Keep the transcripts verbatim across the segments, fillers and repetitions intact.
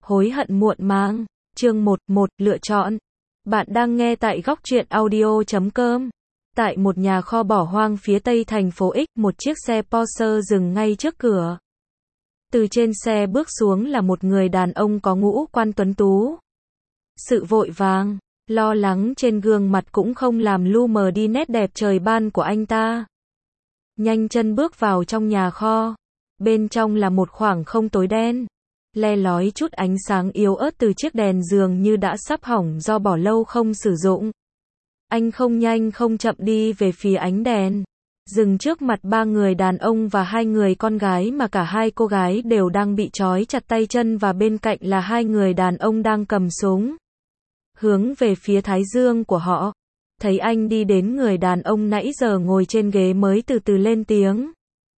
Hối hận muộn màng. Chương một một Lựa chọn. Bạn đang nghe tại góc truyện audio chấm com. Tại một nhà kho bỏ hoang phía tây thành phố X, một chiếc xe Porsche dừng ngay trước cửa. Từ trên xe bước xuống là một người đàn ông có ngũ quan tuấn tú. Sự vội vàng, lo lắng trên gương mặt cũng không làm lu mờ đi nét đẹp trời ban của anh ta. Nhanh chân bước vào trong nhà kho. Bên trong là một khoảng không tối đen. Le lói chút ánh sáng yếu ớt từ chiếc đèn dường như đã sắp hỏng do bỏ lâu không sử dụng. Anh không nhanh không chậm đi về phía ánh đèn. Dừng trước mặt ba người đàn ông và hai người con gái mà cả hai cô gái đều đang bị trói chặt tay chân, và bên cạnh là hai người đàn ông đang cầm súng. Hướng về phía thái dương của họ. Thấy anh đi đến, người đàn ông nãy giờ ngồi trên ghế mới từ từ lên tiếng.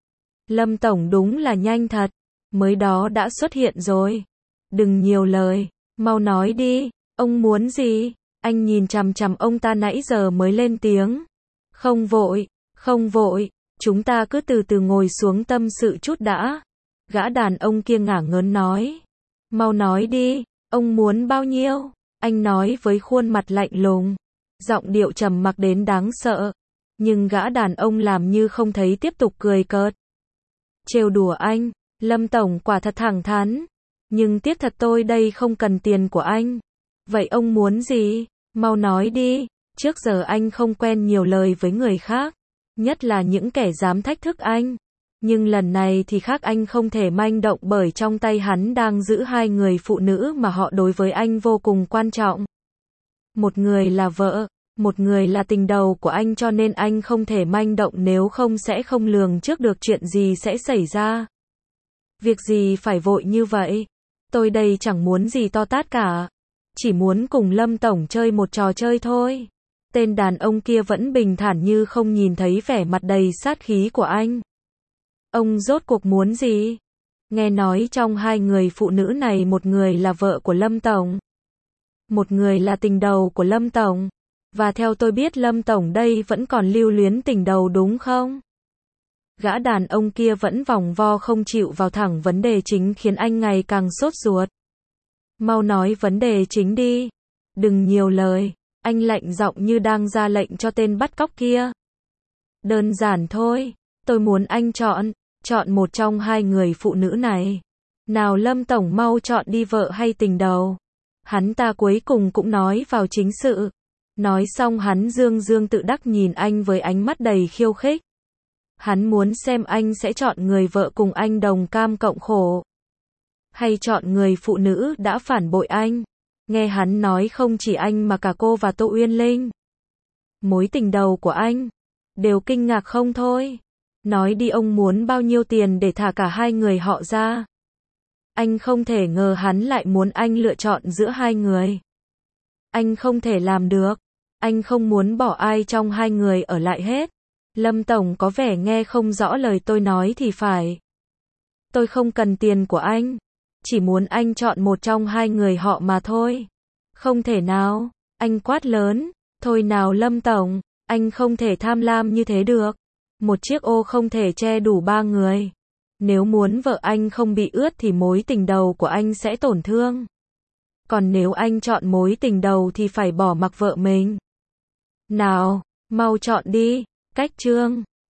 Lâm Tổng đúng là nhanh thật. Mới đó đã xuất hiện rồi. Đừng nhiều lời, mau nói đi, ông muốn gì? Anh nhìn chằm chằm ông ta nãy giờ mới lên tiếng. Không vội, không vội, chúng ta cứ từ từ ngồi xuống tâm sự chút đã. Gã đàn ông kia ngả ngớn nói. Mau nói đi, ông muốn bao nhiêu? Anh nói với khuôn mặt lạnh lùng. Giọng điệu trầm mặc đến đáng sợ. Nhưng gã đàn ông làm như không thấy, tiếp tục cười cợt. Trêu đùa anh. Lâm Tổng quả thật thẳng thắn. Nhưng tiếc thật, tôi đây không cần tiền của anh. Vậy ông muốn gì? Mau nói đi. Trước giờ anh không quen nhiều lời với người khác. Nhất là những kẻ dám thách thức anh. Nhưng lần này thì khác, anh không thể manh động bởi trong tay hắn đang giữ hai người phụ nữ mà họ đối với anh vô cùng quan trọng. Một người là vợ, một người là tình đầu của anh, cho nên anh không thể manh động, nếu không sẽ không lường trước được chuyện gì sẽ xảy ra. Việc gì phải vội như vậy? Tôi đây chẳng muốn gì to tát cả. Chỉ muốn cùng Lâm Tổng chơi một trò chơi thôi. Tên đàn ông kia vẫn bình thản như không nhìn thấy vẻ mặt đầy sát khí của anh. Ông rốt cuộc muốn gì? Nghe nói trong hai người phụ nữ này, một người là vợ của Lâm Tổng, một người là tình đầu của Lâm Tổng. Và theo tôi biết, Lâm Tổng đây vẫn còn lưu luyến tình đầu đúng không? Gã đàn ông kia vẫn vòng vo không chịu vào thẳng vấn đề chính, khiến anh ngày càng sốt ruột. Mau nói vấn đề chính đi. Đừng nhiều lời. Anh lạnh giọng như đang ra lệnh cho tên bắt cóc kia. Đơn giản thôi. Tôi muốn anh chọn. Chọn một trong hai người phụ nữ này. Nào Lâm Tổng, mau chọn đi, vợ hay tình đầu. Hắn ta cuối cùng cũng nói vào chính sự. Nói xong hắn dương dương tự đắc nhìn anh với ánh mắt đầy khiêu khích. Hắn muốn xem anh sẽ chọn người vợ cùng anh đồng cam cộng khổ, hay chọn người phụ nữ đã phản bội anh. Nghe hắn nói không chỉ anh mà cả cô và Tô Uyên Linh, mối tình đầu của anh, đều kinh ngạc không thôi. Nói đi, ông muốn bao nhiêu tiền để thả cả hai người họ ra? Anh không thể ngờ hắn lại muốn anh lựa chọn giữa hai người. Anh không thể làm được. Anh không muốn bỏ ai trong hai người ở lại hết. Lâm Tổng có vẻ nghe không rõ lời tôi nói thì phải. Tôi không cần tiền của anh. Chỉ muốn anh chọn một trong hai người họ mà thôi. Không thể nào. Anh quát lớn. Thôi nào Lâm Tổng, anh không thể tham lam như thế được. Một chiếc ô không thể che đủ ba người. Nếu muốn vợ anh không bị ướt thì mối tình đầu của anh sẽ tổn thương. Còn nếu anh chọn mối tình đầu thì phải bỏ mặc vợ mình. Nào, mau chọn đi. Cách chương